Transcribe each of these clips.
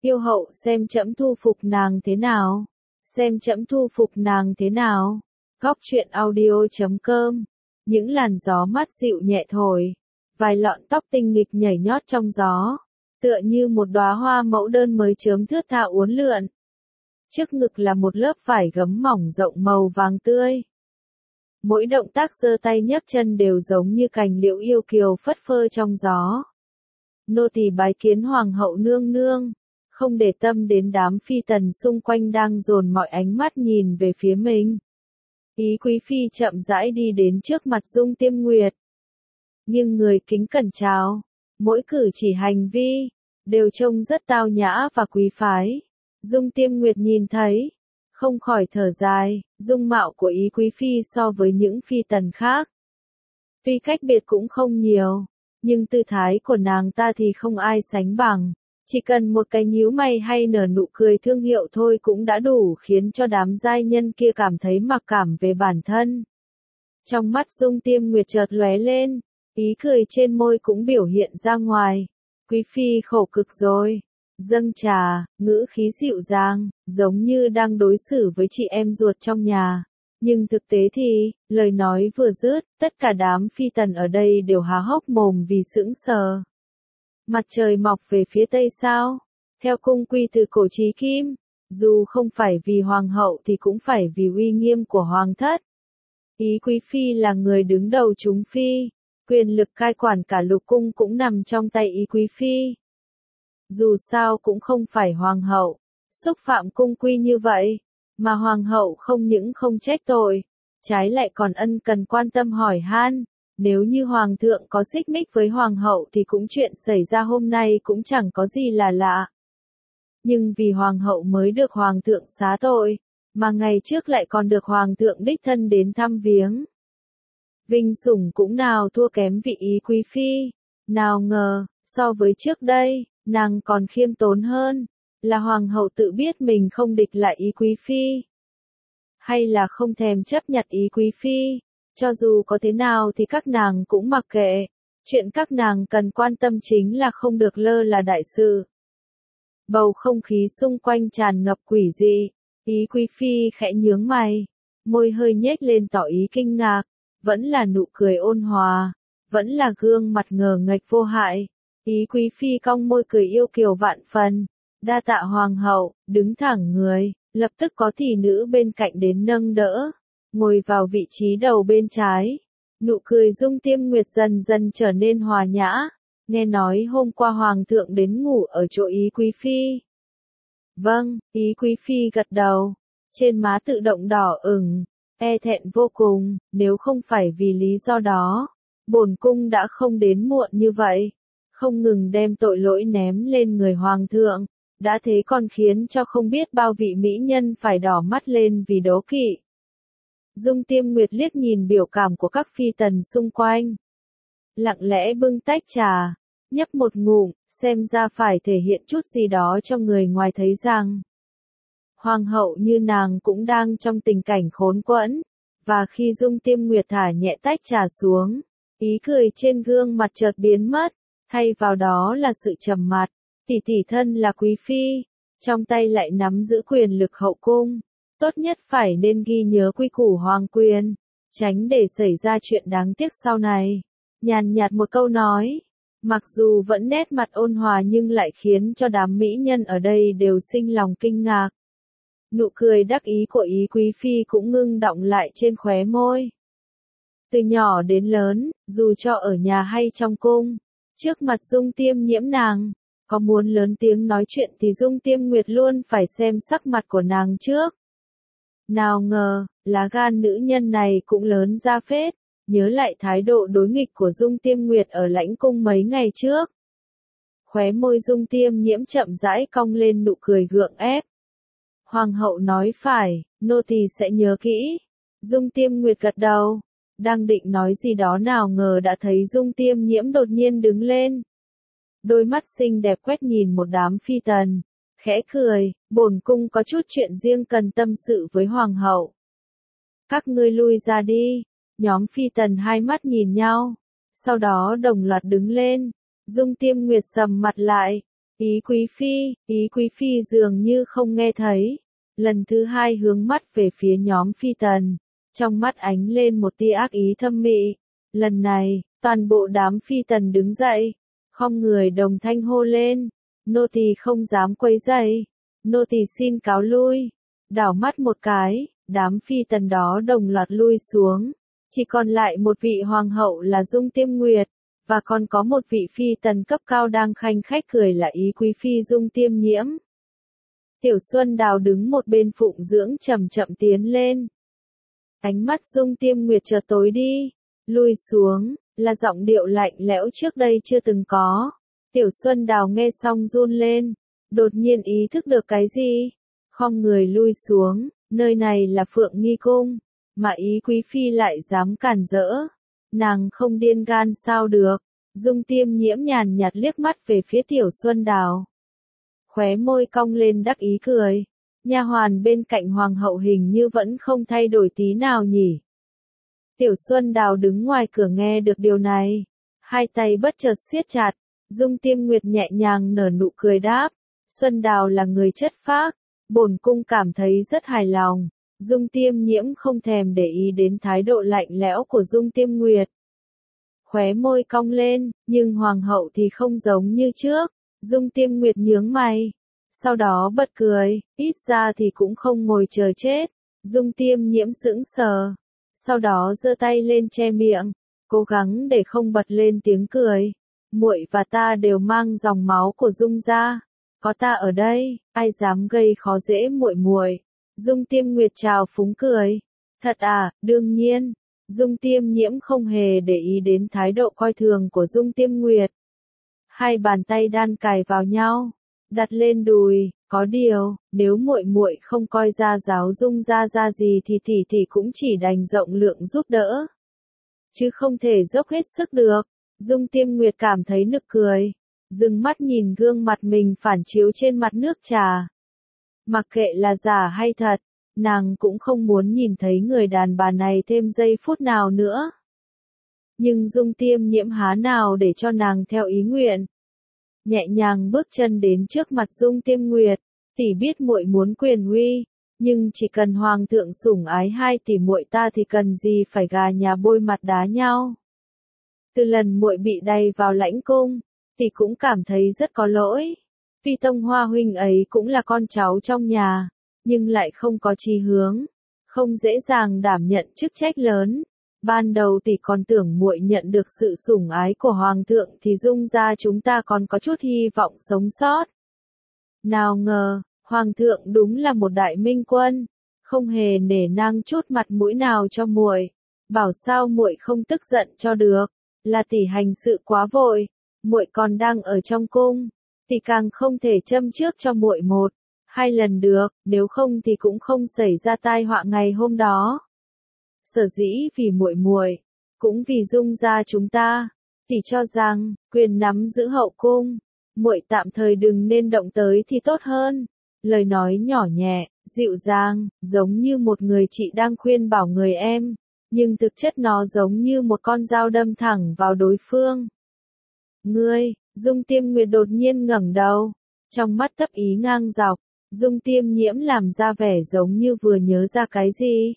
Yêu hậu xem trẫm thu phục nàng thế nào. Xem trẫm thu phục nàng thế nào. Góc truyện audio.com. Những làn gió mát dịu nhẹ thổi. Vài lọn tóc tinh nghịch nhảy nhót trong gió. Tựa như một đóa hoa mẫu đơn mới chớm thướt tha uốn lượn. Trước ngực là một lớp vải gấm mỏng rộng màu vàng tươi. Mỗi động tác giơ tay nhấc chân đều giống như cành liễu yêu kiều phất phơ trong gió. Nô tỳ bái kiến hoàng hậu nương nương, không để tâm đến đám phi tần xung quanh đang dồn mọi ánh mắt nhìn về phía mình. Ý quý phi chậm rãi đi đến trước mặt Dung Tiêm Nguyệt. Nghiêng người kính cẩn chào, mỗi cử chỉ hành vi, đều trông rất tao nhã và quý phái. Dung Tiêm Nguyệt nhìn thấy, không khỏi thở dài, dung mạo của ý quý phi so với những phi tần khác. Tuy cách biệt cũng không nhiều, nhưng tư thái của nàng ta thì không ai sánh bằng. Chỉ cần một cái nhíu mày hay nở nụ cười thương hiệu thôi cũng đã đủ khiến cho đám giai nhân kia cảm thấy mặc cảm về bản thân. Trong mắt Dung Tiêm Nguyệt chợt lóe lên, ý cười trên môi cũng biểu hiện ra ngoài. Quý phi khổ cực rồi. Dâng trà, ngữ khí dịu dàng, giống như đang đối xử với chị em ruột trong nhà. Nhưng thực tế thì, lời nói vừa dứt, tất cả đám phi tần ở đây đều há hốc mồm vì sững sờ. Mặt trời mọc về phía tây sao? Theo cung quy từ cổ chí kim, dù không phải vì hoàng hậu thì cũng phải vì uy nghiêm của hoàng thất. Ý quý phi là người đứng đầu chúng phi, quyền lực cai quản cả lục cung cũng nằm trong tay ý quý phi. Dù sao cũng không phải hoàng hậu, xúc phạm cung quy như vậy, mà hoàng hậu không những không trách tội, trái lại còn ân cần quan tâm hỏi han. Nếu như hoàng thượng có xích mích với hoàng hậu thì cũng chuyện xảy ra hôm nay cũng chẳng có gì là lạ. Nhưng vì hoàng hậu mới được hoàng thượng xá tội, mà ngày trước lại còn được hoàng thượng đích thân đến thăm viếng. Vinh sủng cũng nào thua kém vị ý quý phi, nào ngờ, so với trước đây, nàng còn khiêm tốn hơn, là hoàng hậu tự biết mình không địch lại ý quý phi. Hay là không thèm chấp nhận ý quý phi. Cho dù có thế nào thì các nàng cũng mặc kệ, chuyện các nàng cần quan tâm chính là không được lơ là đại sự. Bầu không khí xung quanh tràn ngập quỷ dị, ý quý phi khẽ nhướng mày, môi hơi nhếch lên tỏ ý kinh ngạc, vẫn là nụ cười ôn hòa, vẫn là gương mặt ngờ nghệch vô hại. Ý quý phi cong môi cười yêu kiều vạn phần, đa tạ hoàng hậu, đứng thẳng người, lập tức có thị nữ bên cạnh đến nâng đỡ. Ngồi vào vị trí đầu bên trái. Nụ cười Dung Tiêm Nguyệt dần dần trở nên hòa nhã. Nghe nói hôm qua hoàng thượng đến ngủ ở chỗ ý quý phi. Vâng, ý quý phi gật đầu. Trên má tự động đỏ ửng, e thẹn vô cùng, nếu không phải vì lý do đó, bổn cung đã không đến muộn như vậy. Không ngừng đem tội lỗi ném lên người hoàng thượng, đã thế còn khiến cho không biết bao vị mỹ nhân phải đỏ mắt lên vì đố kỵ. Dung Tiêm Nguyệt liếc nhìn biểu cảm của các phi tần xung quanh. Lặng lẽ bưng tách trà, nhấp một ngụm, xem ra phải thể hiện chút gì đó cho người ngoài thấy rằng hoàng hậu như nàng cũng đang trong tình cảnh khốn quẫn, và khi Dung Tiêm Nguyệt thả nhẹ tách trà xuống, ý cười trên gương mặt chợt biến mất, thay vào đó là sự trầm mặc. Tỷ tỷ thân là quý phi, trong tay lại nắm giữ quyền lực hậu cung. Tốt nhất phải nên ghi nhớ quy củ hoàng quyền, tránh để xảy ra chuyện đáng tiếc sau này. Nhàn nhạt một câu nói, mặc dù vẫn nét mặt ôn hòa nhưng lại khiến cho đám mỹ nhân ở đây đều sinh lòng kinh ngạc. Nụ cười đắc ý của ý quý phi cũng ngưng đọng lại trên khóe môi. Từ nhỏ đến lớn, dù cho ở nhà hay trong cung, trước mặt Dung Tiêm Nhiễm nàng, có muốn lớn tiếng nói chuyện thì Dung Tiêm Nguyệt luôn phải xem sắc mặt của nàng trước. Nào ngờ, lá gan nữ nhân này cũng lớn ra phết, nhớ lại thái độ đối nghịch của Dung Tiêm Nguyệt ở lãnh cung mấy ngày trước. Khóe môi Dung Tiêm Nhiễm chậm rãi cong lên nụ cười gượng ép. Hoàng hậu nói phải, nô tỳ sẽ nhớ kỹ. Dung Tiêm Nguyệt gật đầu, đang định nói gì đó nào ngờ đã thấy Dung Tiêm Nhiễm đột nhiên đứng lên. Đôi mắt xinh đẹp quét nhìn một đám phi tần. Khẽ cười, bổn cung có chút chuyện riêng cần tâm sự với hoàng hậu. Các ngươi lui ra đi. Nhóm phi tần hai mắt nhìn nhau, sau đó đồng loạt đứng lên. Dung Tiêm Nguyệt sầm mặt lại, Ý quý phi dường như không nghe thấy. Lần thứ hai hướng mắt về phía nhóm phi tần. Trong mắt ánh lên một tia ác ý thâm mị. Lần này, toàn bộ đám phi tần đứng dậy. Không người đồng thanh hô lên. Nô tỳ không dám quấy rầy. Nô tỳ xin cáo lui. Đảo mắt một cái, đám phi tần đó đồng loạt lui xuống. Chỉ còn lại một vị hoàng hậu là Dung Tiêm Nguyệt. Và còn có một vị phi tần cấp cao đang khanh khách cười là ý quý phi Dung Tiêm Nhiễm. Tiểu Xuân Đào đứng một bên phụng dưỡng chậm chậm tiến lên. Ánh mắt Dung Tiêm Nguyệt chợt tối đi, lui xuống, là giọng điệu lạnh lẽo trước đây chưa từng có. Tiểu Xuân Đào nghe xong run lên, đột nhiên ý thức được cái gì, khom người lui xuống, nơi này là Phượng Nghi Cung, mà ý quý phi lại dám cản rỡ. Nàng không điên gan sao được. Dung Tiêm Nhiễm nhàn nhạt liếc mắt về phía Tiểu Xuân Đào. Khóe môi cong lên đắc ý cười. Nha hoàn bên cạnh hoàng hậu hình như vẫn không thay đổi tí nào nhỉ. Tiểu Xuân Đào đứng ngoài cửa nghe được điều này. Hai tay bất chợt siết chặt. Dung Tiêm Nguyệt nhẹ nhàng nở nụ cười đáp. Xuân Đào là người chất phác. Bổn cung cảm thấy rất hài lòng. Dung Tiêm Nhiễm không thèm để ý đến thái độ lạnh lẽo của Dung Tiêm Nguyệt. Khóe môi cong lên, nhưng hoàng hậu thì không giống như trước. Dung Tiêm Nguyệt nhướng mày. Sau đó bật cười, ít ra thì cũng không ngồi chờ chết. Dung Tiêm Nhiễm sững sờ. Sau đó giơ tay lên che miệng, cố gắng để không bật lên tiếng cười. Muội và ta đều mang dòng máu của Dung gia. Có ta ở đây, ai dám gây khó dễ muội muội. Dung Tiêm Nguyệt trào phúng cười. Thật à, đương nhiên. Dung Tiêm Nhiễm không hề để ý đến thái độ coi thường của Dung Tiêm Nguyệt. Hai bàn tay đan cài vào nhau, đặt lên đùi, có điều, nếu muội muội không coi ra giáo Dung gia ra gì thì tỷ cũng chỉ đành rộng lượng giúp đỡ. Chứ không thể dốc hết sức được. Dung Tiêm Nguyệt cảm thấy nực cười, dừng mắt nhìn gương mặt mình phản chiếu trên mặt nước trà. Mặc kệ là giả hay thật, nàng cũng không muốn nhìn thấy người đàn bà này thêm giây phút nào nữa. Nhưng Dung Tiêm Nhiễm há nào để cho nàng theo ý nguyện. Nhẹ nhàng bước chân đến trước mặt Dung Tiêm Nguyệt, tỷ biết muội muốn quyền uy, nhưng chỉ cần hoàng thượng sủng ái hai tỷ muội ta thì cần gì phải gà nhà bôi mặt đá nhau. Từ lần muội bị đày vào lãnh cung, tỷ cũng cảm thấy rất có lỗi. Phi Tông Hoa huynh ấy cũng là con cháu trong nhà, nhưng lại không có chí hướng, không dễ dàng đảm nhận chức trách lớn. Ban đầu tỷ còn tưởng muội nhận được sự sủng ái của hoàng thượng thì Dung gia chúng ta còn có chút hy vọng sống sót. Nào ngờ, hoàng thượng đúng là một đại minh quân, không hề nể nang chút mặt mũi nào cho muội. Bảo sao muội không tức giận cho được, là tỷ hành sự quá vội, muội còn đang ở trong cung, tỷ càng không thể châm trước cho muội một, hai lần được, nếu không thì cũng không xảy ra tai họa ngày hôm đó. Sở dĩ vì muội, cũng vì Dung gia chúng ta, tỷ cho rằng quyền nắm giữ hậu cung, muội tạm thời đừng nên động tới thì tốt hơn. Lời nói nhỏ nhẹ, dịu dàng, giống như một người chị đang khuyên bảo người em, nhưng thực chất nó giống như một con dao đâm thẳng vào đối phương. Ngươi, Dung Tiêm Nguyệt đột nhiên ngẩng đầu, trong mắt thấp ý ngang dọc. Dung Tiêm Nhiễm làm ra vẻ giống như vừa nhớ ra cái gì.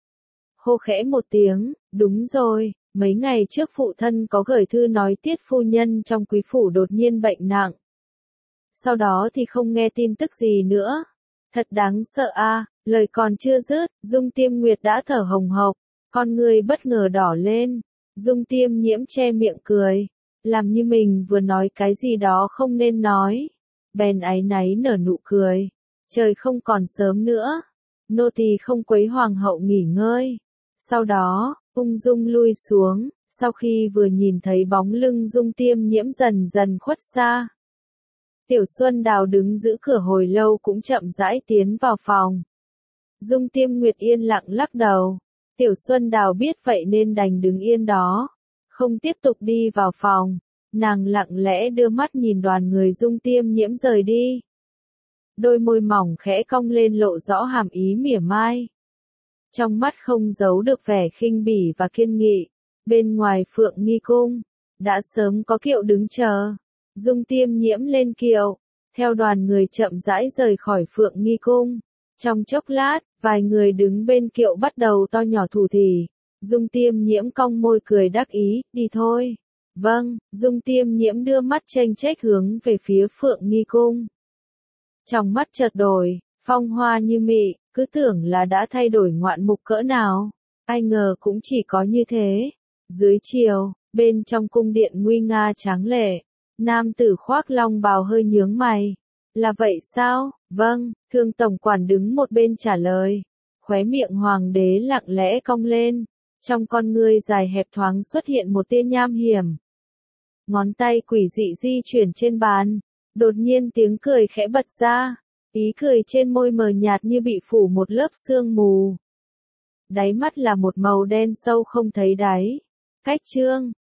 Hô khẽ một tiếng, đúng rồi, mấy ngày trước phụ thân có gửi thư nói Tiết phu nhân trong quý phủ đột nhiên bệnh nặng. Sau đó thì không nghe tin tức gì nữa. Thật đáng sợ a. Lời còn chưa dứt, Dung Tiêm Nguyệt đã thở hồng hộc, con người bất ngờ đỏ lên. Dung Tiêm Nhiễm che miệng cười, làm như mình vừa nói cái gì đó không nên nói. Bèn áy náy nở nụ cười. Trời không còn sớm nữa, nô tỳ không quấy hoàng hậu nghỉ ngơi. Sau đó, ung dung lui xuống, sau khi vừa nhìn thấy bóng lưng Dung Tiêm Nhiễm dần dần khuất xa. Tiểu Xuân Đào đứng giữ cửa hồi lâu cũng chậm rãi tiến vào phòng. Dung Tiêm Nguyệt yên lặng lắc đầu. Tiểu Xuân Đào biết vậy nên đành đứng yên đó, không tiếp tục đi vào phòng. Nàng lặng lẽ đưa mắt nhìn đoàn người Dung Tiêm Nhiễm rời đi. Đôi môi mỏng khẽ cong lên lộ rõ hàm ý mỉa mai. Trong mắt không giấu được vẻ khinh bỉ và kiên nghị. Bên ngoài Phượng Nghi Cung, đã sớm có kiệu đứng chờ. Dung Tiêm Nhiễm lên kiệu, theo đoàn người chậm rãi rời khỏi Phượng Nghi Cung. Trong chốc lát, vài người đứng bên kiệu bắt đầu to nhỏ thủ thỉ. Dung Tiêm Nhiễm cong môi cười đắc ý, đi thôi. Vâng, Dung Tiêm Nhiễm đưa mắt chênh chếch hướng về phía Phượng Nghi Cung. Trong mắt chợt đổi, phong hoa như mị, cứ tưởng là đã thay đổi ngoạn mục cỡ nào. Ai ngờ cũng chỉ có như thế. Dưới chiều, bên trong cung điện nguy nga tráng lệ, nam tử khoác long bào hơi nhướng mày. Là vậy sao? Vâng, Thương tổng quản đứng một bên trả lời. Khóe miệng hoàng đế lặng lẽ cong lên. Trong con ngươi dài hẹp thoáng xuất hiện một tia nham hiểm. Ngón tay quỷ dị di chuyển trên bàn. Đột nhiên tiếng cười khẽ bật ra. Ý cười trên môi mờ nhạt như bị phủ một lớp sương mù. Đáy mắt là một màu đen sâu không thấy đáy. Cách chương